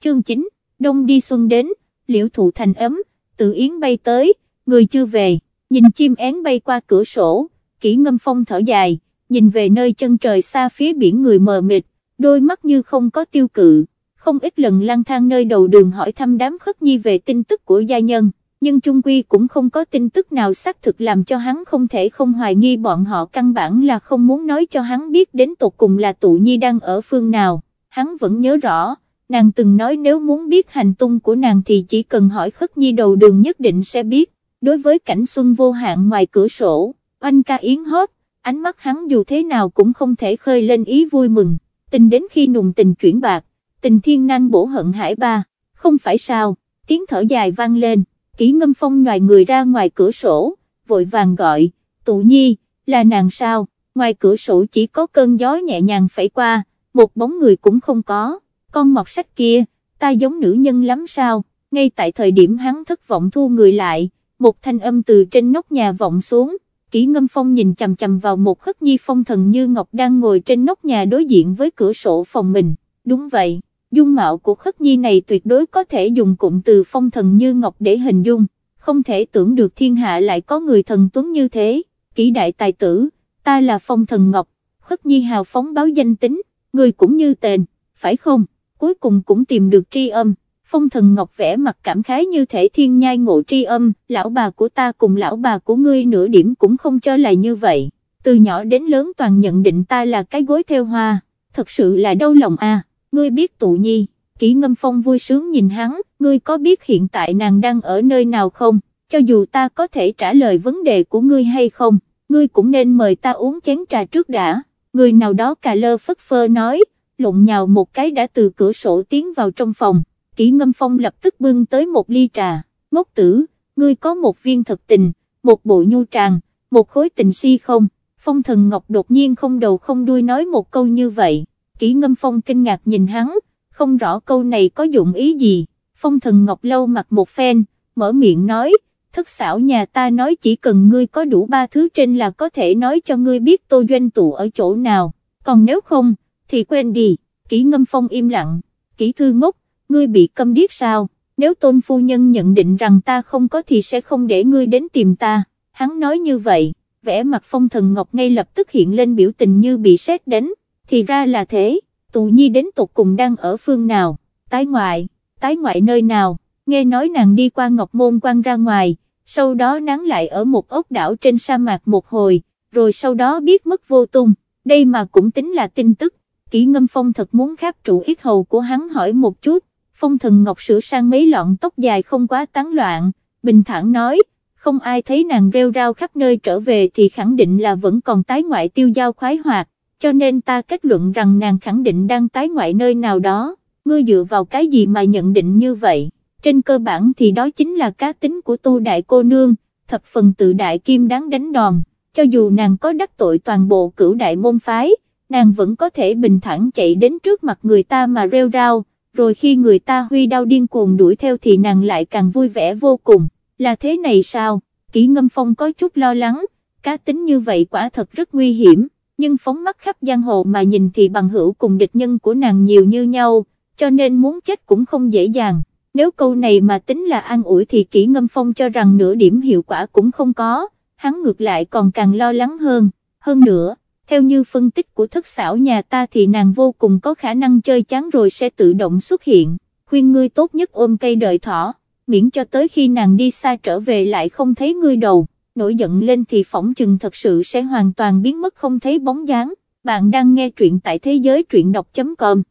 Chương 9, đông đi xuân đến, liễu thụ thành ấm, Tự Yến bay tới, người chưa về, nhìn chim én bay qua cửa sổ, Kỷ Ngâm Phong thở dài, nhìn về nơi chân trời xa phía biển người mờ mịt, đôi mắt như không có tiêu cự, không ít lần lang thang nơi đầu đường hỏi thăm đám Khất Nhi về tin tức của gia nhân, nhưng chung quy cũng không có tin tức nào xác thực làm cho hắn không thể không hoài nghi bọn họ căn bản là không muốn nói cho hắn biết đến tột cùng là Tụ Nhi đang ở phương nào. Hắn vẫn nhớ rõ, nàng từng nói nếu muốn biết hành tung của nàng thì chỉ cần hỏi Khất Nhi đầu đường nhất định sẽ biết. Đối với cảnh xuân vô hạn ngoài cửa sổ, oanh ca yến hót, ánh mắt hắn dù thế nào cũng không thể khơi lên ý vui mừng, tình đến khi nùng tình chuyển bạc, tình thiên nan bổ hận hải ba, không phải sao, tiếng thở dài vang lên, Kỷ Ngâm Phong ngoài người ra ngoài cửa sổ, vội vàng gọi, Tụ Nhi, là nàng sao, ngoài cửa sổ chỉ có cơn gió nhẹ nhàng phẩy qua, một bóng người cũng không có, con mọt sách kia, ta giống nữ nhân lắm sao, ngay tại thời điểm hắn thất vọng thu người lại, một thanh âm từ trên nóc nhà vọng xuống, Kỷ Ngâm Phong nhìn chằm chằm vào một Khất Nhi phong thần như ngọc đang ngồi trên nóc nhà đối diện với cửa sổ phòng mình, đúng vậy, dung mạo của Khất Nhi này tuyệt đối có thể dùng cụm từ phong thần như ngọc để hình dung, không thể tưởng được thiên hạ lại có người thần tuấn như thế, Kỷ đại tài tử, ta là phong thần ngọc, Khất Nhi hào phóng báo danh tính, người cũng như tên, phải không, cuối cùng cũng tìm được tri âm. Phong thần ngọc vẽ mặt cảm khái như thể thiên nhai ngộ tri âm, lão bà của ta cùng lão bà của ngươi nửa điểm cũng không cho là như vậy, từ nhỏ đến lớn toàn nhận định ta là cái gối theo hoa, thật sự là đau lòng à, ngươi biết Tụ Nhi, Kỷ Ngâm Phong vui sướng nhìn hắn, ngươi có biết hiện tại nàng đang ở nơi nào không, cho dù ta có thể trả lời vấn đề của ngươi hay không, ngươi cũng nên mời ta uống chén trà trước đã, người nào đó cà lơ phất phơ nói, lộn nhào một cái đã từ cửa sổ tiến vào trong phòng. Kỷ Ngâm Phong lập tức bưng tới một ly trà, ngốc tử, ngươi có một viên thật tình, một bộ nhu tràng, một khối tình si không, Phong thần ngọc đột nhiên không đầu không đuôi nói một câu như vậy, Kỷ Ngâm Phong kinh ngạc nhìn hắn, không rõ câu này có dụng ý gì, Phong thần ngọc lâu mặt một phen, mở miệng nói, thất xảo nhà ta nói chỉ cần ngươi có đủ 3 thứ trên là có thể nói cho ngươi biết Tô Doanh Tụ ở chỗ nào, còn nếu không, thì quên đi, Kỷ Ngâm Phong im lặng, Kỷ thư ngốc, ngươi bị câm điếc sao, nếu Tôn phu nhân nhận định rằng ta không có thì sẽ không để ngươi đến tìm ta, hắn nói như vậy, vẻ mặt Phong thần ngọc ngay lập tức hiện lên biểu tình như bị sét đánh, thì ra là thế, Tụ Nhi đến tột cùng đang ở phương nào, tái ngoại nơi nào, nghe nói nàng đi qua Ngọc Môn Quan ra ngoài, sau đó nán lại ở một ốc đảo trên sa mạc một hồi, rồi sau đó biết mất vô tung, đây mà cũng tính là tin tức. Kỷ Ngâm Phong thật muốn kháp trụ yết hầu của hắn hỏi một chút, Phong thần ngọc sửa sang mấy lọn tóc dài không quá tán loạn, bình thản nói, không ai thấy nàng rêu rao khắp nơi trở về thì khẳng định là vẫn còn tái ngoại tiêu dao khoái hoạt, cho nên ta kết luận rằng nàng khẳng định đang tái ngoại nơi nào đó, ngươi dựa vào cái gì mà nhận định như vậy, trên cơ bản thì đó chính là cá tính của Tô đại cô nương, thập phần tự đại kim đáng đánh đòn, cho dù nàng có đắc tội toàn bộ Cửu đại môn phái, nàng vẫn có thể bình thản chạy đến trước mặt người ta mà rêu rao, rồi khi người ta huy đao điên cuồng đuổi theo thì nàng lại càng vui vẻ vô cùng, là thế này sao, Kỷ Ngâm Phong có chút lo lắng, cá tính như vậy quả thật rất nguy hiểm, nhưng phóng mắt khắp giang hồ mà nhìn thì bằng hữu cùng địch nhân của nàng nhiều như nhau, cho nên muốn chết cũng không dễ dàng, nếu câu này mà tính là an ủi thì Kỷ Ngâm Phong cho rằng nửa điểm hiệu quả cũng không có, hắn ngược lại còn càng lo lắng hơn nữa. Theo như phân tích của thất xảo nhà ta thì nàng vô cùng có khả năng chơi chán rồi sẽ tự động xuất hiện, khuyên ngươi tốt nhất ôm cây đợi thỏ, miễn cho tới khi nàng đi xa trở về lại không thấy ngươi đầu, nổi giận lên thì phỏng chừng thật sự sẽ hoàn toàn biến mất không thấy bóng dáng. Bạn đang nghe truyện tại thế giới truyện đọc.com,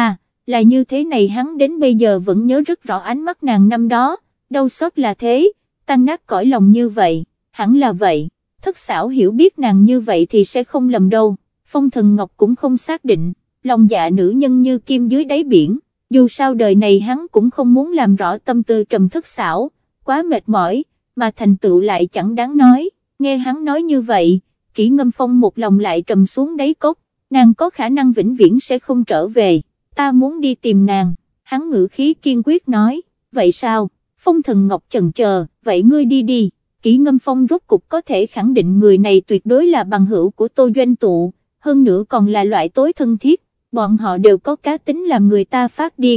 là như thế này, hắn đến bây giờ vẫn nhớ rất rõ ánh mắt nàng năm đó, đau xót là thế, tan nát cõi lòng như vậy, hẳn là vậy. Thất xảo hiểu biết nàng như vậy thì sẽ không lầm đâu, Phong thần ngọc cũng không xác định, lòng dạ nữ nhân như kim dưới đáy biển, dù sao đời này hắn cũng không muốn làm rõ tâm tư Trầm thất xảo, quá mệt mỏi, mà thành tựu lại chẳng đáng nói, nghe hắn nói như vậy, Kỷ Ngâm Phong một lòng lại trầm xuống đáy cốc, nàng có khả năng vĩnh viễn sẽ không trở về, ta muốn đi tìm nàng, hắn ngữ khí kiên quyết nói, vậy sao, Phong thần ngọc chần chờ, vậy ngươi đi đi. Kỷ Ngâm Phong rốt cục có thể khẳng định người này tuyệt đối là bằng hữu của Tô Doanh Tụ, hơn nữa còn là loại tối thân thiết, bọn họ đều có cá tính làm người ta phát điên,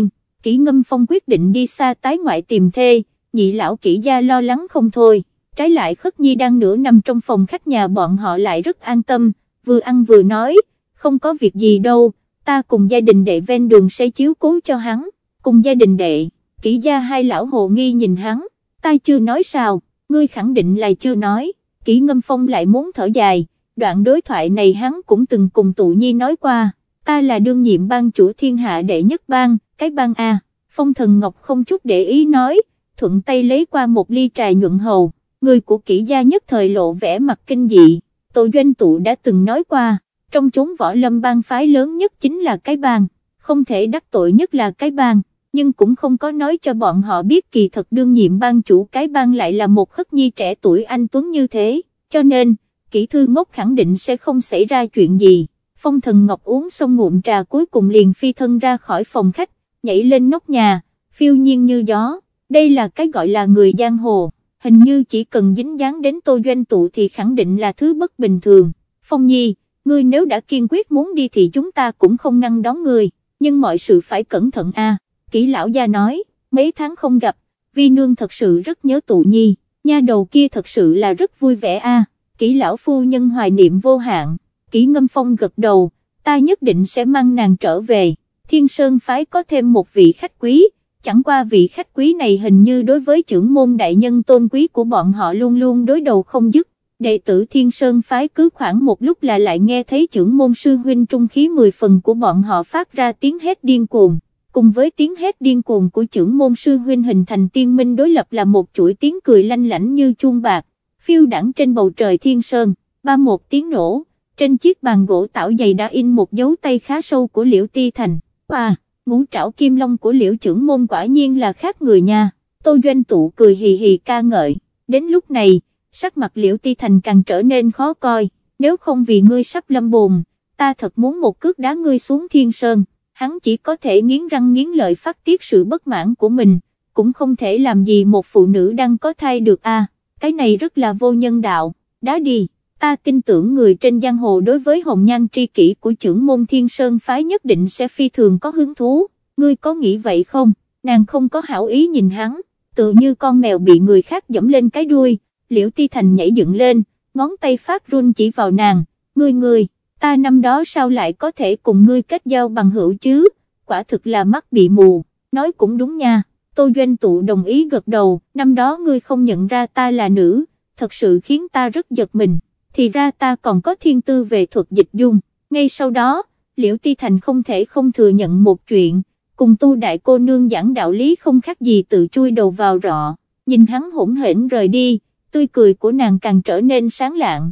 Kỷ Ngâm Phong quyết định đi xa tái ngoại tìm thê, nhị lão Kỷ gia lo lắng không thôi, trái lại Khất Nhi đang nửa nằm trong phòng khách nhà bọn họ lại rất an tâm, vừa ăn vừa nói, không có việc gì đâu, ta cùng gia đình đệ ven đường sẽ chiếu cố cho hắn. Cùng gia đình đệ, Kỷ gia hai lão hồ nghi nhìn hắn, ta chưa nói sao, ngươi khẳng định là chưa nói. Kỷ Ngâm Phong lại muốn thở dài, đoạn đối thoại này hắn cũng từng cùng Tụ Nhi nói qua, ta là đương nhiệm ban chủ thiên hạ đệ nhất bang, cái bang A. Phong Thần Ngọc không chút để ý nói, thuận tay lấy qua một ly trà nhuận hầu, người của Kỷ gia nhất thời lộ vẻ mặt kinh dị. Tô Doanh Tụ đã từng nói qua, trong chốn võ lâm bang phái lớn nhất chính là cái bang, không thể đắc tội nhất là cái bang, nhưng cũng không có nói cho bọn họ biết kỳ thật đương nhiệm ban chủ cái bang lại là một Khất Nhi trẻ tuổi anh tuấn như thế, cho nên, Kỷ Thư Ngốc khẳng định sẽ không xảy ra chuyện gì. Phong Thần Ngọc uống xong ngụm trà cuối cùng liền phi thân ra khỏi phòng khách, nhảy lên nóc nhà, phiêu nhiên như gió, đây là cái gọi là người giang hồ, hình như chỉ cần dính dáng đến Tô Doanh Tụ thì khẳng định là thứ bất bình thường. Phong Nhi, ngươi nếu đã kiên quyết muốn đi thì chúng ta cũng không ngăn đón ngươi, nhưng mọi sự phải cẩn thận a. Kỷ lão gia nói, mấy tháng không gặp, vi nương thật sự rất nhớ Tụ Nhi, nha đầu kia thật sự là rất vui vẻ a. Kỷ lão phu nhân hoài niệm vô hạn. Kỷ Ngâm Phong gật đầu, ta nhất định sẽ mang nàng trở về. Thiên Sơn phái có thêm một vị khách quý, chẳng qua vị khách quý này hình như đối với trưởng môn đại nhân tôn quý của bọn họ luôn luôn đối đầu không dứt. Đệ tử Thiên Sơn phái cứ khoảng một lúc là lại nghe thấy trưởng môn sư huynh trung khí 10 phần của bọn họ phát ra tiếng hét điên cuồng, cùng với tiếng hét điên cuồng của trưởng môn sư huynh hình thành tiên minh đối lập là một chuỗi tiếng cười lanh lảnh như chuông bạc, phiêu đãng trên bầu trời Thiên Sơn. Ba một tiếng nổ, trên chiếc bàn gỗ tảo dày đã in một dấu tay khá sâu của Liễu Ti Thành. Ngũ trảo kim long của Liễu trưởng môn quả nhiên là khác người nha. Tô Doanh Tụ cười hì hì ca ngợi. Đến lúc này, sắc mặt Liễu Ti Thành càng trở nên khó coi, nếu không vì ngươi sắp lâm bồn, ta thật muốn một cước đá ngươi xuống Thiên Sơn. Hắn chỉ có thể nghiến răng nghiến lợi phát tiết sự bất mãn của mình, cũng không thể làm gì một phụ nữ đang có thai được a. Cái này rất là vô nhân đạo, đá đi. Ta tin tưởng người trên giang hồ đối với hồng nhan tri kỷ của trưởng môn Thiên Sơn phái nhất định sẽ phi thường có hứng thú, ngươi có nghĩ vậy không? Nàng không có hảo ý nhìn hắn, tự như con mèo bị người khác giẫm lên cái đuôi. Liễu Ti Thành nhảy dựng lên, ngón tay phát run chỉ vào nàng, ngươi, ta năm đó sao lại có thể cùng ngươi kết giao bằng hữu chứ, quả thực là mắt bị mù. Nói cũng đúng nha. Tô Doanh Tụ đồng ý gật đầu, năm đó ngươi không nhận ra ta là nữ, thật sự khiến ta rất giật mình. Thì ra ta còn có thiên tư về thuật dịch dung. Ngay sau đó, Liễu Ti Thành không thể không thừa nhận một chuyện, cùng Tu đại cô nương giảng đạo lý không khác gì tự chui đầu vào rọ. Nhìn hắn hỗn hển rời đi, tươi cười của nàng càng trở nên sáng lạng.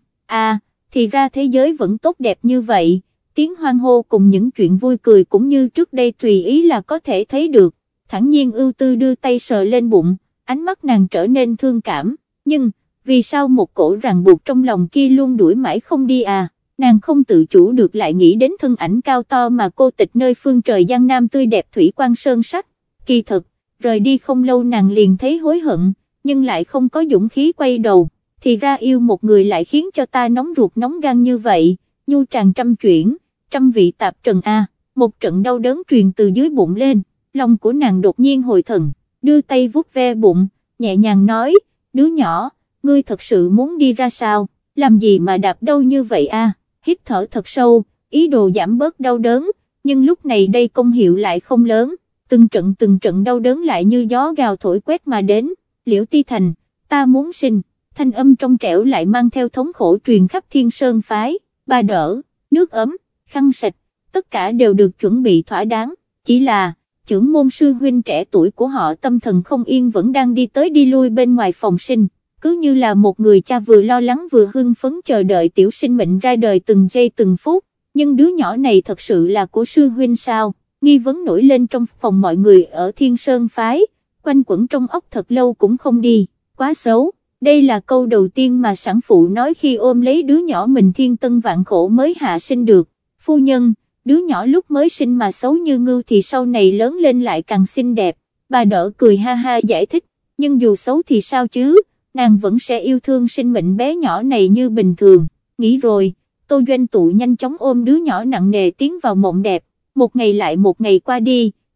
Thì ra thế giới vẫn tốt đẹp như vậy, tiếng hoan hô cùng những chuyện vui cười cũng như trước đây tùy ý là có thể thấy được. Thẳng nhiên ưu tư đưa tay sờ lên bụng, ánh mắt nàng trở nên thương cảm, nhưng vì sao một cổ ràng buộc trong lòng kia luôn đuổi mãi không đi nàng không tự chủ được lại nghĩ đến thân ảnh cao to mà cô tịch nơi phương trời Giang Nam tươi đẹp thủy quan sơn sắc. Kỳ thực, rời đi không lâu nàng liền thấy hối hận, nhưng lại không có dũng khí quay đầu. Thì ra yêu một người lại khiến cho ta nóng ruột nóng gan như vậy, nhu tràn trăm chuyển, trăm vị tạp trần một trận đau đớn truyền từ dưới bụng lên, lòng của nàng đột nhiên hồi thần, đưa tay vuốt ve bụng, nhẹ nhàng nói, đứa nhỏ, ngươi thật sự muốn đi ra sao, làm gì mà đạp đau như vậy hít thở thật sâu, ý đồ giảm bớt đau đớn, nhưng lúc này đây công hiệu lại không lớn, từng trận đau đớn lại như gió gào thổi quét mà đến. Liễu Ti Thành, ta muốn sinh. Thanh âm trong trẻo lại mang theo thống khổ truyền khắp Thiên Sơn phái. Ba đỡ, nước ấm, khăn sạch, tất cả đều được chuẩn bị thỏa đáng, chỉ là trưởng môn sư huynh trẻ tuổi của họ tâm thần không yên vẫn đang đi tới đi lui bên ngoài phòng sinh, cứ như là một người cha vừa lo lắng vừa hưng phấn chờ đợi tiểu sinh mệnh ra đời từng giây từng phút. Nhưng đứa nhỏ này thật sự là của sư huynh sao? Nghi vấn nổi lên trong phòng mọi người ở Thiên Sơn phái, quanh quẩn trong óc thật lâu cũng không đi. Quá xấu. Đây là câu đầu tiên mà sản phụ nói khi ôm lấy đứa nhỏ mình thiên tân vạn khổ mới hạ sinh được. Phu nhân, đứa nhỏ lúc mới sinh mà xấu như ngưu thì sau này lớn lên lại càng xinh đẹp. Bà đỡ cười ha ha giải thích, nhưng dù xấu thì sao chứ, nàng vẫn sẽ yêu thương sinh mệnh bé nhỏ này như bình thường. Nghĩ rồi, Tô Doanh Tụ nhanh chóng ôm đứa nhỏ nặng nề tiến vào mộng đẹp. Một ngày lại một ngày qua đi,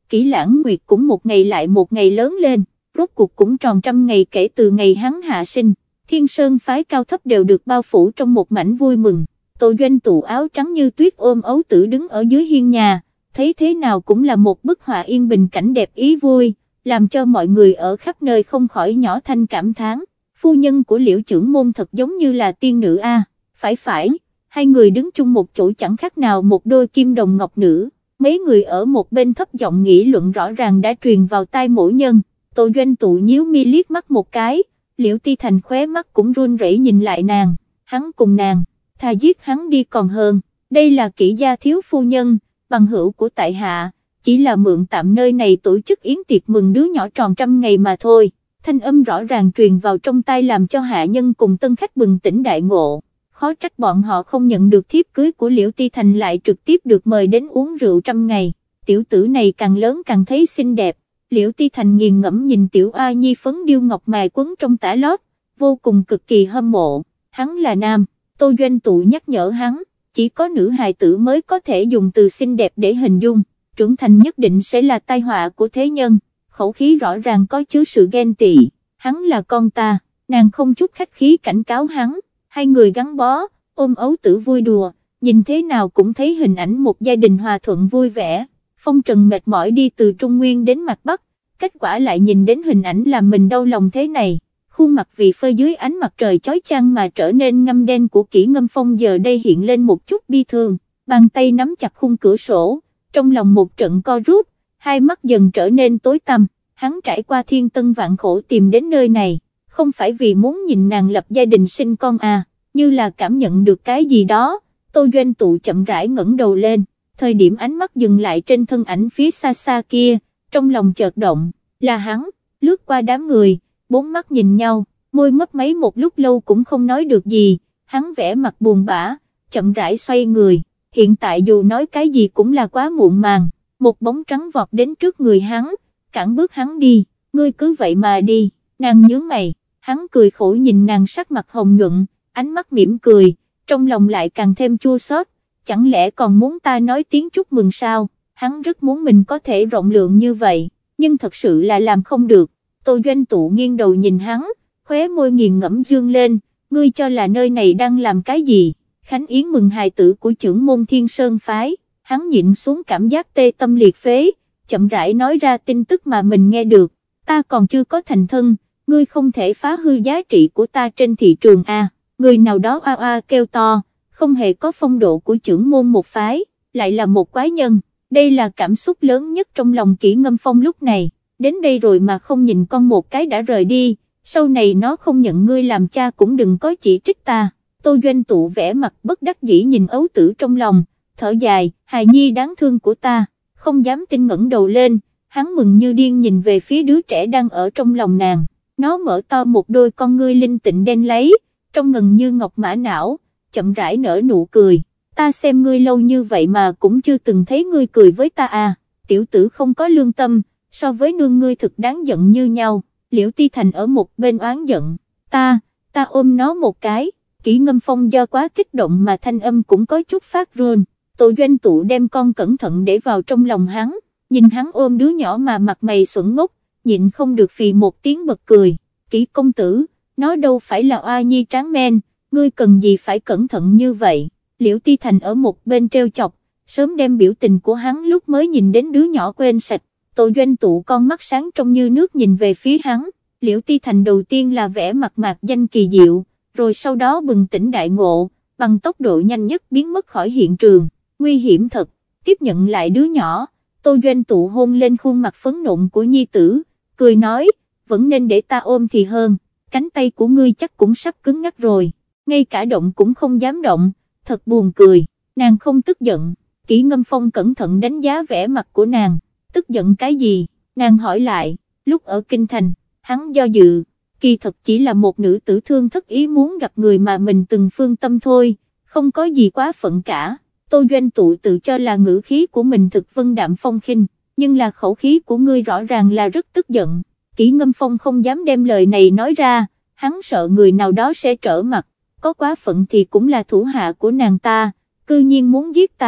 Kỷ Lãng Nguyệt cũng một ngày lại một ngày lớn lên, rốt cuộc cũng tròn 100 ngày kể từ ngày hắn hạ sinh, Thiên Sơn phái cao thấp đều được bao phủ trong một mảnh vui mừng. Tô Doanh tụ áo trắng như tuyết ôm ấu tử đứng ở dưới hiên nhà, thấy thế nào cũng là một bức họa yên bình cảnh đẹp ý vui, làm cho mọi người ở khắp nơi không khỏi nhỏ thanh cảm thán, phu nhân của Liễu trưởng môn thật giống như là tiên nữ a. Phải, hai người đứng chung một chỗ chẳng khác nào một đôi kim đồng ngọc nữ. Mấy người ở một bên thấp giọng nghị luận rõ ràng đã truyền vào tai mỗi nhân. Tô Doanh tụ nhíu mi liếc mắt một cái, Liễu Ti Thành khóe mắt cũng run rẩy nhìn lại nàng, hắn cùng nàng, thà giết hắn đi còn hơn, đây là Kỷ gia thiếu phu nhân, bằng hữu của tại hạ, chỉ là mượn tạm nơi này tổ chức yến tiệc mừng đứa nhỏ tròn 100 ngày mà thôi. Thanh âm rõ ràng truyền vào trong tai làm cho hạ nhân cùng tân khách bừng tỉnh đại ngộ, khó trách bọn họ không nhận được thiếp cưới của Liễu Ti Thành lại trực tiếp được mời đến uống rượu 100 ngày, tiểu tử này càng lớn càng thấy xinh đẹp. Liễu Ti Thành nghiền ngẫm nhìn tiểu A Nhi phấn điêu ngọc mài quấn trong tã lót, vô cùng cực kỳ hâm mộ, hắn là nam, Tô Doanh tụ nhắc nhở hắn, chỉ có nữ hài tử mới có thể dùng từ xinh đẹp để hình dung, trưởng thành nhất định sẽ là tai họa của thế nhân, khẩu khí rõ ràng có chứa sự ghen tị, hắn là con ta, nàng không chút khách khí cảnh cáo hắn, hai người gắn bó, ôm ấu tử vui đùa, nhìn thế nào cũng thấy hình ảnh một gia đình hòa thuận vui vẻ. Phong Trần mệt mỏi đi từ Trung Nguyên đến mặt Bắc, kết quả lại nhìn đến hình ảnh làm mình đau lòng thế này, khuôn mặt vì phơi dưới ánh mặt trời chói chang mà trở nên ngăm đen của Kỷ Ngâm Phong giờ đây hiện lên một chút bi thương, bàn tay nắm chặt khung cửa sổ, trong lòng một trận co rút, hai mắt dần trở nên tối tăm, hắn trải qua thiên tân vạn khổ tìm đến nơi này, không phải vì muốn nhìn nàng lập gia đình sinh con à, như là cảm nhận được cái gì đó, Tô Doanh tụ chậm rãi ngẩng đầu lên. Thời điểm ánh mắt dừng lại trên thân ảnh phía xa xa kia, trong lòng chợt động, là hắn, lướt qua đám người, bốn mắt nhìn nhau, môi mấp máy một lúc lâu cũng không nói được gì, hắn vẻ mặt buồn bã, chậm rãi xoay người, hiện tại dù nói cái gì cũng là quá muộn màng, một bóng trắng vọt đến trước người hắn, cản bước hắn đi, ngươi cứ vậy mà đi, nàng nhướng mày, hắn cười khổ nhìn nàng sắc mặt hồng nhuận, ánh mắt mỉm cười, trong lòng lại càng thêm chua xót. Chẳng lẽ còn muốn ta nói tiếng chúc mừng sao, hắn rất muốn mình có thể rộng lượng như vậy, nhưng thật sự là làm không được. Tô Doanh tụ nghiêng đầu nhìn hắn, khóe môi nghiền ngẫm dương lên, ngươi cho là nơi này đang làm cái gì, khánh yến mừng hài tử của trưởng môn Thiên Sơn phái, hắn nhịn xuống cảm giác tê tâm liệt phế, chậm rãi nói ra tin tức mà mình nghe được, ta còn chưa có thành thân, ngươi không thể phá hư giá trị của ta trên thị trường a. Người nào đó oa oa kêu to, không hề có phong độ của trưởng môn một phái, lại là một quái nhân, đây là cảm xúc lớn nhất trong lòng Kỷ Ngâm Phong lúc này, đến đây rồi mà không nhìn con một cái đã rời đi, sau này nó không nhận ngươi làm cha cũng đừng có chỉ trích ta. Tô Doanh tụ vẻ mặt bất đắc dĩ nhìn ấu tử trong lòng, thở dài, hài nhi đáng thương của ta, không dám tin ngẩng đầu lên, hắn mừng như điên nhìn về phía đứa trẻ đang ở trong lòng nàng, nó mở to một đôi con ngươi linh tịnh đen lấy, trong ngần như ngọc mã não, chậm rãi nở nụ cười, ta xem ngươi lâu như vậy mà cũng chưa từng thấy ngươi cười với ta à, tiểu tử không có lương tâm, so với nương ngươi thực đáng giận như nhau. Liễu Ti Thành ở một bên oán giận, ta ôm nó một cái. Kỷ Ngâm Phong do quá kích động mà thanh âm cũng có chút phát run, Tô Doanh tụ đem con cẩn thận để vào trong lòng hắn, nhìn hắn ôm đứa nhỏ mà mặt mày xuẩn ngốc, nhịn không được phì một tiếng bật cười, Kỷ công tử, nó đâu phải là oa nhi tráng men, ngươi cần gì phải cẩn thận như vậy. Liễu Ti Thành ở một bên treo chọc, sớm đem biểu tình của hắn lúc mới nhìn đến đứa nhỏ quên sạch. Tô Doanh tụ con mắt sáng trong như nước nhìn về phía hắn, Liễu Ti Thành đầu tiên là vẻ mặt mạc danh kỳ diệu, rồi sau đó bừng tỉnh đại ngộ, bằng tốc độ nhanh nhất biến mất khỏi hiện trường, nguy hiểm thật. Tiếp nhận lại đứa nhỏ, Tô Doanh tụ hôn lên khuôn mặt phấn nộn của nhi tử, cười nói, vẫn nên để ta ôm thì hơn, cánh tay của ngươi chắc cũng sắp cứng ngắc rồi, ngay cả động cũng không dám động, thật buồn cười. Nàng không tức giận. Kỷ Ngâm Phong cẩn thận đánh giá vẻ mặt của nàng, tức giận cái gì, nàng hỏi lại. Lúc ở Kinh Thành, hắn do dự, kỳ thật chỉ là một nữ tử thương thất ý muốn gặp người mà mình từng phương tâm thôi, không có gì quá phận cả. Tô Doanh tụ tự cho là ngữ khí của mình thực vân đạm phong khinh, nhưng là khẩu khí của ngươi rõ ràng là rất tức giận. Kỷ Ngâm Phong không dám đem lời này nói ra, hắn sợ người nào đó sẽ trở mặt, có quá phận thì cũng là thủ hạ của nàng ta, cư nhiên muốn giết ta.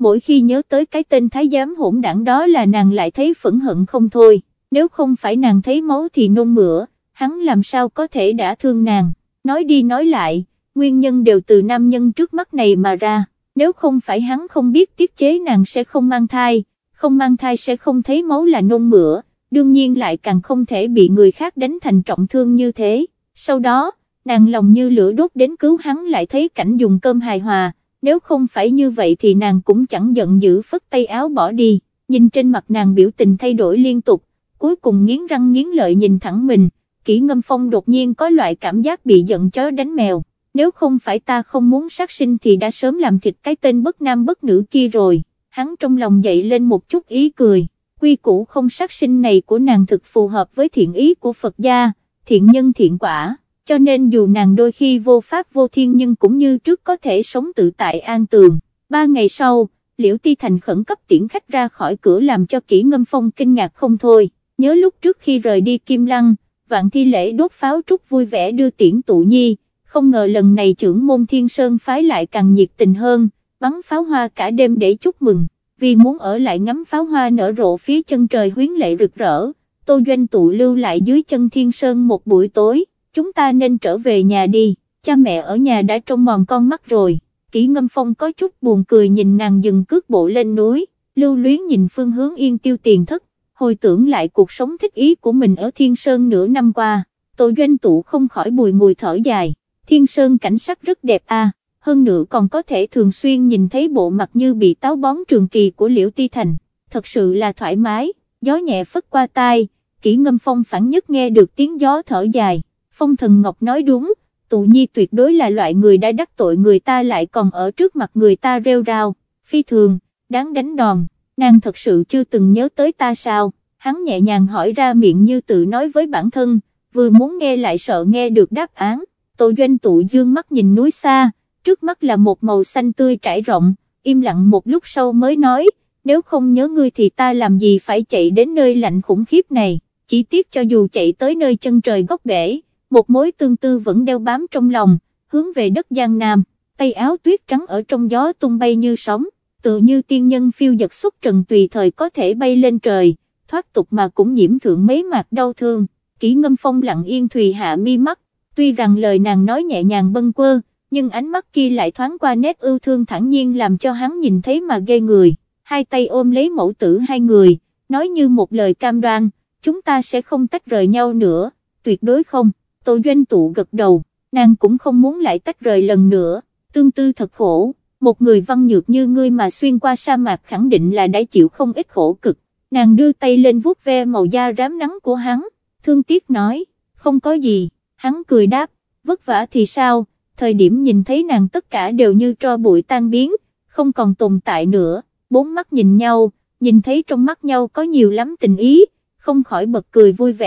mỗi khi nhớ tới cái tên thái giám hỗn đảng đó là nàng lại thấy phẫn hận không thôi, nếu không phải nàng thấy máu thì nôn mửa, hắn làm sao có thể đã thương nàng, nói đi nói lại, nguyên nhân đều từ nam nhân trước mắt này mà ra, nếu không phải hắn không biết tiết chế nàng sẽ không mang thai, không mang thai sẽ không thấy máu là nôn mửa, đương nhiên lại càng không thể bị người khác đánh thành trọng thương như thế, sau đó, nàng lòng như lửa đốt đến cứu hắn lại thấy cảnh dùng cơm hài hòa, nếu không phải như vậy thì nàng cũng chẳng giận dữ phất tay áo bỏ đi, nhìn trên mặt nàng biểu tình thay đổi liên tục, cuối cùng nghiến răng nghiến lợi nhìn thẳng mình, Kỷ Ngâm Phong đột nhiên có loại cảm giác bị giận chó đánh mèo, nếu không phải ta không muốn sát sinh thì đã sớm làm thịt cái tên bất nam bất nữ kia rồi, hắn trong lòng dậy lên một chút ý cười, quy củ không sát sinh này của nàng thực phù hợp với thiện ý của Phật gia, thiện nhân thiện quả, cho nên dù nàng đôi khi vô pháp vô thiên nhưng cũng như trước có thể sống tự tại an tường. 3 ngày sau, Liễu Ti Thành khẩn cấp tiễn khách ra khỏi cửa làm cho Kỷ Ngâm Phong kinh ngạc không thôi, nhớ lúc trước khi rời đi Kim Lăng, Vạn Thi Lễ đốt pháo trúc vui vẻ đưa tiễn Tụ Nhi, không ngờ lần này trưởng môn Thiên Sơn phái lại càng nhiệt tình hơn, bắn pháo hoa cả đêm để chúc mừng, vì muốn ở lại ngắm pháo hoa nở rộ phía chân trời huyến lệ rực rỡ, Tô Doanh tụ lưu lại dưới chân Thiên Sơn một buổi tối, chúng ta nên trở về nhà đi, cha mẹ ở nhà đã trông mòn con mắt rồi. Kỷ Ngâm Phong có chút buồn cười nhìn nàng dừng cước bộ lên núi, lưu luyến nhìn phương hướng Yên Tiêu tiền thất, hồi tưởng lại cuộc sống thích ý của mình ở Thiên Sơn nửa năm qua, Tô Doanh tụ không khỏi bùi ngùi thở dài, Thiên Sơn cảnh sắc rất đẹp à, hơn nữa còn có thể thường xuyên nhìn thấy bộ mặt như bị táo bón trường kỳ của Liễu Ti Thành, thật sự là thoải mái, gió nhẹ phất qua tai, Kỷ Ngâm Phong phảng nhất nghe được tiếng gió thở dài, Phong Thần Ngọc nói đúng, Tụ Nhi tuyệt đối là loại người đã đắc tội người ta lại còn ở trước mặt người ta rêu rao, phi thường, đáng đánh đòn, nàng thật sự chưa từng nhớ tới ta sao, hắn nhẹ nhàng hỏi ra miệng như tự nói với bản thân, vừa muốn nghe lại sợ nghe được đáp án, Tô Doanh tụ dương mắt nhìn núi xa, trước mắt là một màu xanh tươi trải rộng, im lặng một lúc sau mới nói, nếu không nhớ ngươi thì ta làm gì phải chạy đến nơi lạnh khủng khiếp này, chỉ tiếc cho dù chạy tới nơi chân trời góc bể, một mối tương tư vẫn đeo bám trong lòng, hướng về đất Giang Nam, tay áo tuyết trắng ở trong gió tung bay như sóng, tự như tiên nhân phiêu dật xuất trần tùy thời có thể bay lên trời, thoát tục mà cũng nhiễm thượng mấy mạt đau thương. Kỷ Ngâm Phong lặng yên thùy hạ mi mắt, tuy rằng lời nàng nói nhẹ nhàng bâng quơ, nhưng ánh mắt kia lại thoáng qua nét ưu thương thản nhiên làm cho hắn nhìn thấy mà ghê người, hai tay ôm lấy mẫu tử hai người, nói như một lời cam đoan, chúng ta sẽ không tách rời nhau nữa, tuyệt đối không. Tô Doanh tụ gật đầu, nàng cũng không muốn lại tách rời lần nữa, tương tư thật khổ, một người văn nhược như ngươi mà xuyên qua sa mạc khẳng định là đã chịu không ít khổ cực, nàng đưa tay lên vuốt ve màu da rám nắng của hắn, thương tiếc nói, không có gì, hắn cười đáp, vất vả thì sao, thời điểm nhìn thấy nàng tất cả đều như tro bụi tan biến, không còn tồn tại nữa, bốn mắt nhìn nhau, nhìn thấy trong mắt nhau có nhiều lắm tình ý, không khỏi bật cười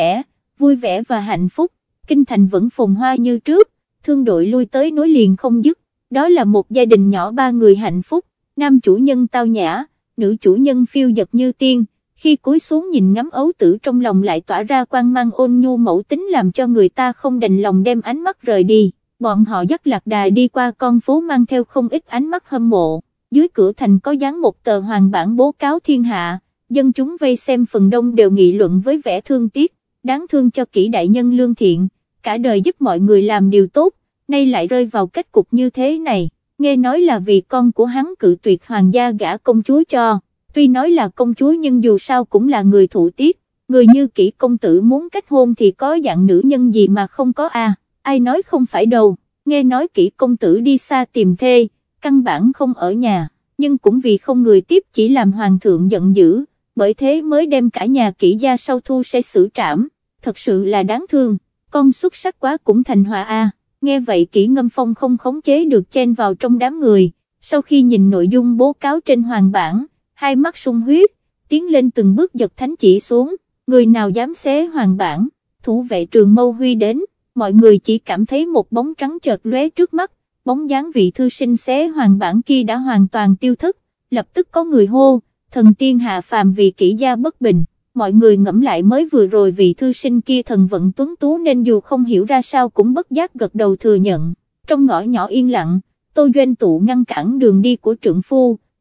vui vẻ và hạnh phúc. Kinh thành vẫn phồn hoa như trước, thương đội lui tới nối liền không dứt, đó là một gia đình nhỏ 3 người hạnh phúc, nam chủ nhân tao nhã, nữ chủ nhân phiêu dật như tiên, khi cúi xuống nhìn ngắm ấu tử trong lòng lại tỏa ra quang mang ôn nhu mẫu tính làm cho người ta không đành lòng đem ánh mắt rời đi, bọn họ dắt lạc đà đi qua con phố mang theo không ít ánh mắt hâm mộ, dưới cửa thành có dán một tờ hoàng bản bố cáo thiên hạ, dân chúng vây xem phần đông đều nghị luận với vẻ thương tiếc, đáng thương cho Kỷ đại nhân lương thiện, cả đời giúp mọi người làm điều tốt, nay lại rơi vào kết cục như thế này, nghe nói là vì con của hắn cự tuyệt hoàng gia gả công chúa cho, tuy nói là công chúa nhưng dù sao cũng là người thụ tiết, người như Kỷ công tử muốn kết hôn thì có dạng nữ nhân gì mà không có à, ai nói không phải đâu, nghe nói Kỷ công tử đi xa tìm thê, căn bản không ở nhà, nhưng cũng vì không người tiếp chỉ làm hoàng thượng giận dữ, bởi thế mới đem cả nhà Kỷ gia sau thu sẽ xử trảm, thật sự là đáng thương. Con xuất sắc quá cũng thành họa a. Nghe vậy Kỷ Ngâm Phong không khống chế được chen vào trong đám người, sau khi nhìn nội dung bố cáo trên hoàng bản, hai mắt sung huyết, tiến lên từng bước giật thánh chỉ xuống, người nào dám xé hoàng bản, thủ vệ Trường Mâu Huy đến, mọi người chỉ cảm thấy một bóng trắng chợt lóe trước mắt, bóng dáng vị thư sinh xé hoàng bản kia đã hoàn toàn tiêu thất, lập tức có người hô, thần tiên hạ phàm vì Kỷ gia bất bình. Mọi người ngẫm lại mới vừa rồi vị thư sinh kia thần vận tuấn tú nên dù không hiểu ra sao cũng bất giác gật đầu thừa nhận. Trong ngõ nhỏ yên lặng, Tô Doanh tụ ngăn cản đường đi của trượng phu,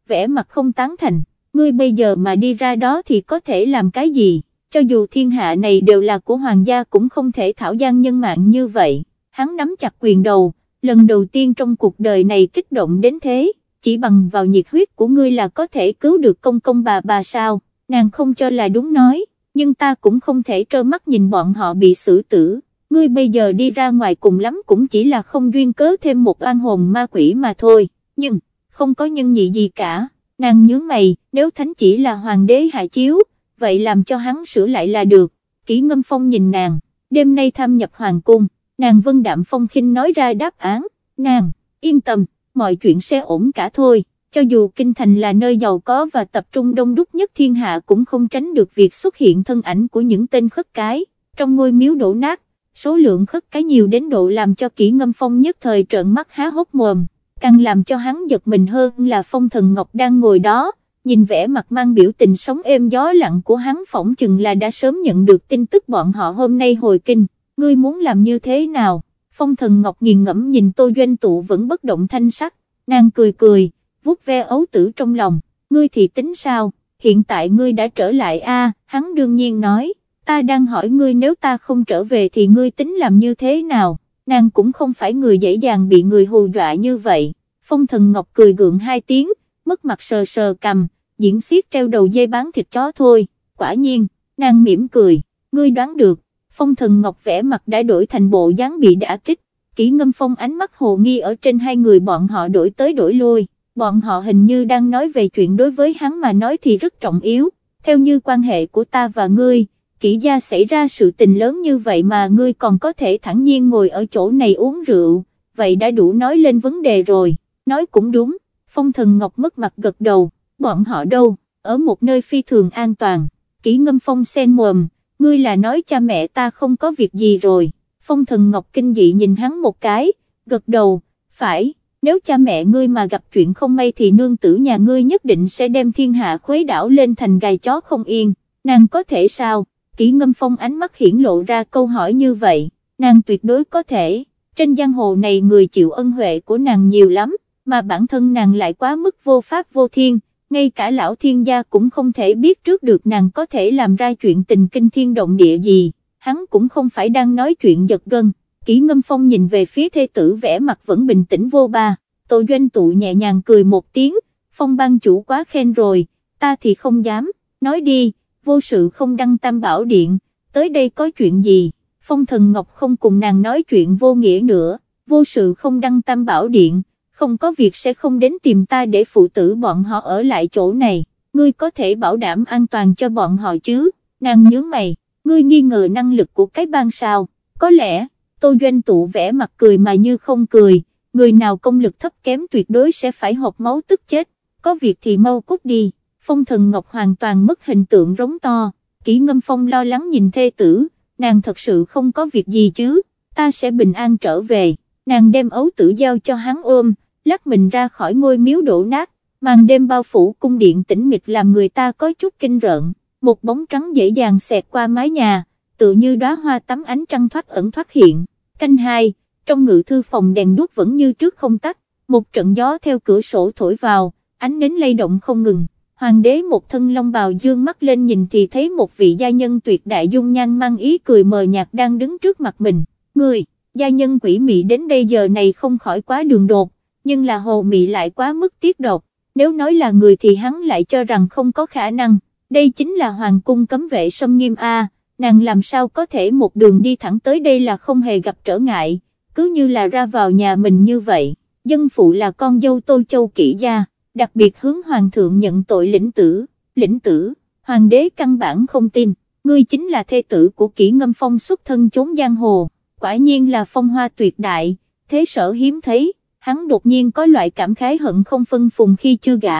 vẻ mặt không tán thành, ngươi bây giờ mà đi ra đó thì có thể làm cái gì, cho dù thiên hạ này đều là của hoàng gia cũng không thể thảo gian nhân mạng như vậy. Hắn nắm chặt quyền đầu, lần đầu tiên trong cuộc đời này kích động đến thế, chỉ bằng vào nhiệt huyết của ngươi là có thể cứu được công công bà sao, nàng không cho là đúng nói, nhưng ta cũng không thể trơ mắt nhìn bọn họ bị xử tử, ngươi bây giờ đi ra ngoài cùng lắm cũng chỉ là không duyên cớ thêm một oan hồn ma quỷ mà thôi, nhưng, không có nhân nhị gì cả, nàng nhướng mày, nếu thánh chỉ là hoàng đế hạ chiếu, vậy làm cho hắn sửa lại là được. Kỷ Ngâm Phong nhìn nàng, đêm nay thâm nhập hoàng cung, nàng vân đạm phong khinh nói ra đáp án, nàng, yên tâm, mọi chuyện sẽ ổn cả thôi, cho dù kinh thành là nơi giàu có và tập trung đông đúc nhất thiên hạ cũng không tránh được việc xuất hiện thân ảnh của những tên khất cái, trong ngôi miếu đổ nát, số lượng khất cái nhiều đến độ làm cho Kỷ Ngâm Phong nhất thời trợn mắt há hốc mồm, càng làm cho hắn giật mình hơn là Phong Thần Ngọc đang ngồi đó. Nhìn vẻ mặt mang biểu tình sóng êm gió lặng của hắn phỏng chừng là đã sớm nhận được tin tức bọn họ hôm nay hồi kinh, ngươi muốn làm như thế nào? Phong Thần Ngọc nghiền ngẫm nhìn Tô Doanh Tụ vẫn bất động thanh sắc, nàng cười cười, vuốt ve ấu tử trong lòng, ngươi thì tính sao, hiện tại ngươi đã trở lại hắn đương nhiên nói, ta đang hỏi ngươi nếu ta không trở về thì ngươi tính làm như thế nào, nàng cũng không phải người dễ dàng bị người hù dọa như vậy. Phong Thần Ngọc cười gượng hai tiếng, mất mặt sờ sờ cằm, diễn xiết treo đầu dây bán thịt chó thôi, quả nhiên, nàng mỉm cười, ngươi đoán được. Phong Thần Ngọc vẻ mặt đã đổi thành bộ dáng bị đả kích, Kỷ Ngâm Phong ánh mắt hồ nghi ở trên hai người bọn họ đổi tới đổi lui, bọn họ hình như đang nói về chuyện đối với hắn mà nói thì rất trọng yếu, theo như quan hệ của ta và ngươi, Kỷ gia xảy ra sự tình lớn như vậy mà ngươi còn có thể thản nhiên ngồi ở chỗ này uống rượu, vậy đã đủ nói lên vấn đề rồi, nói cũng đúng. Phong Thần Ngọc mất mặt gật đầu, bọn họ đâu, ở một nơi phi thường an toàn. Kỷ Ngâm Phong sen mồm, ngươi là nói cha mẹ ta không có việc gì rồi. Phong Thần Ngọc kinh dị nhìn hắn một cái, gật đầu, phải, nếu cha mẹ ngươi mà gặp chuyện không may thì nương tử nhà ngươi nhất định sẽ đem thiên hạ khuấy đảo lên thành gà chó không yên, nàng có thể sao? Kỷ Ngâm Phong ánh mắt hiển lộ ra câu hỏi như vậy, nàng tuyệt đối có thể, trên giang hồ này người chịu ân huệ của nàng nhiều lắm, mà bản thân nàng lại quá mức vô pháp vô thiên, ngay cả lão thiên gia cũng không thể biết trước được nàng có thể làm ra chuyện tình kinh thiên động địa gì, hắn cũng không phải đang nói chuyện giật gân. Kỷ Ngâm Phong nhìn về phía thê tử vẻ mặt vẫn bình tĩnh vô ba, Tô Doanh Tụ nhẹ nhàng cười một tiếng, Phong ban chủ quá khen rồi, ta thì không dám, nói đi, vô sự không đăng Tam Bảo Điện, tới đây có chuyện gì? Phong Thần Ngọc không cùng nàng nói chuyện vô nghĩa nữa, vô sự không đăng Tam Bảo Điện, không có việc sẽ không đến tìm ta để phụ tử bọn họ ở lại chỗ này, ngươi có thể bảo đảm an toàn cho bọn họ chứ? Nàng nhướng mày, ngươi nghi ngờ năng lực của cái bang sao? Có lẽ, Tô Doanh Tụ vẻ mặt cười mà như không cười, người nào công lực thấp kém tuyệt đối sẽ phải hộc máu tức chết, có việc thì mau cút đi. Phong Thần Ngọc hoàn toàn mất hình tượng rống to, Kỷ Ngâm Phong lo lắng nhìn thê tử, nàng thật sự không có việc gì chứ, ta sẽ bình an trở về, nàng đem ấu tử giao cho hắn ôm, lắc mình ra khỏi ngôi miếu đổ nát, màn đêm bao phủ cung điện tĩnh mịch làm người ta có chút kinh rợn, một bóng trắng dễ dàng xẹt qua mái nhà, tự như đóa hoa tắm ánh trăng thoát ẩn thoát hiện. Canh 2, trong ngự thư phòng đèn đuốc vẫn như trước không tắt, một trận gió theo cửa sổ thổi vào, ánh nến lay động không ngừng. Hoàng đế một thân long bào dương mắt lên nhìn thì thấy một vị gia nhân tuyệt đại dung nhan mang ý cười mờ nhạt đang đứng trước mặt mình. Người, gia nhân quỷ mị đến đây giờ này không khỏi quá đường đột, nhưng là hồ mị lại quá mức tiết độc, nếu nói là người thì hắn lại cho rằng không có khả năng, đây chính là hoàng cung cấm vệ xâm nghiêm nàng làm sao có thể một đường đi thẳng tới đây là không hề gặp trở ngại, cứ như là ra vào nhà mình như vậy. Dân phụ là con dâu Tô Châu Kỷ gia, đặc biệt hướng hoàng thượng nhận tội lĩnh tử, hoàng đế căn bản không tin, ngươi chính là thê tử của Kỷ Ngâm Phong xuất thân chốn giang hồ, quả nhiên là phong hoa tuyệt đại, thế sở hiếm thấy, hắn đột nhiên có loại cảm khái hận không phân phùng khi chưa gả,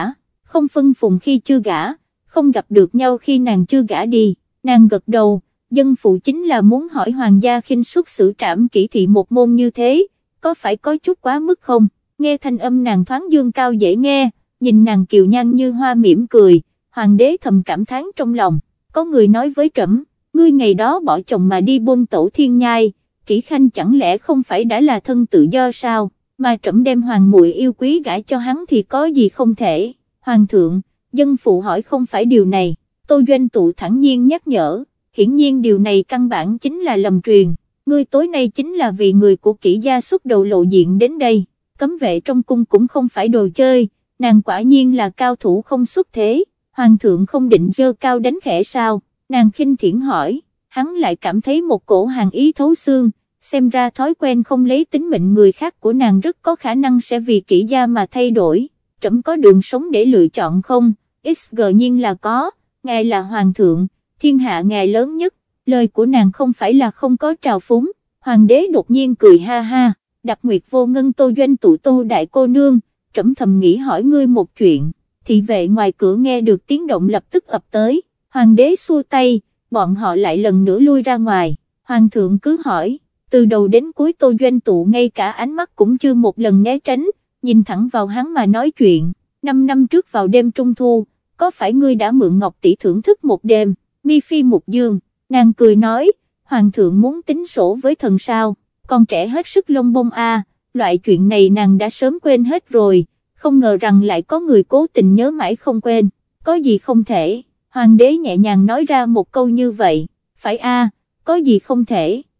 không gặp được nhau khi nàng chưa gả đi, nàng gật đầu, dân phụ chính là muốn hỏi hoàng gia khinh suất xử trảm kỷ thị một môn như thế, có phải có chút quá mức không? Nghe thanh âm nàng thoáng dương cao dễ nghe, nhìn nàng kiều nhan như hoa mỉm cười, hoàng đế thầm cảm thán trong lòng, có người nói với trẫm, ngươi ngày đó bỏ chồng mà đi bôn tẩu thiên nhai, Kỷ Khanh chẳng lẽ không phải đã là thân tự do sao, mà trẫm đem hoàng muội yêu quý gả cho hắn thì có gì không thể. Hoàng thượng, dân phụ hỏi không phải điều này, Tô Doanh Tụ thẳng nhiên nhắc nhở, hiển nhiên điều này căn bản chính là lầm truyền, ngươi tối nay chính là vì người của Kỷ gia xuất đầu lộ diện đến đây, cấm vệ trong cung cũng không phải đồ chơi, nàng quả nhiên là cao thủ không xuất thế, hoàng thượng không định giơ cao đánh khẽ sao, nàng khinh thiển hỏi, hắn lại cảm thấy một cổ hàn ý thấu xương, xem ra thói quen không lấy tính mệnh người khác của nàng rất có khả năng sẽ vì Kỷ gia mà thay đổi, trẫm có đường sống để lựa chọn không, xg nhiên là có, ngài là hoàng thượng, thiên hạ ngài lớn nhất, lời của nàng không phải là không có trào phúng, hoàng đế đột nhiên cười ha ha, Đạp Nguyệt Vô Ngân Tô Doanh Tụ Tô đại cô nương, trẫm thầm nghĩ hỏi ngươi một chuyện, thị vệ ngoài cửa nghe được tiếng động lập tức ập tới, hoàng đế xua tay, bọn họ lại lần nữa lui ra ngoài, hoàng thượng cứ hỏi, từ đầu đến cuối Tô Doanh Tụ ngay cả ánh mắt cũng chưa một lần né tránh, nhìn thẳng vào hắn mà nói chuyện, 5 năm trước vào đêm trung thu, có phải ngươi đã mượn Ngọc tỷ thưởng thức một đêm, mi phi mục dương, nàng cười nói, hoàng thượng muốn tính sổ với thần sao, con trẻ hết sức lông bông a, loại chuyện này nàng đã sớm quên hết rồi, không ngờ rằng lại có người cố tình nhớ mãi không quên, có gì không thể, hoàng đế nhẹ nhàng nói ra một câu như vậy, phải a, có gì không thể.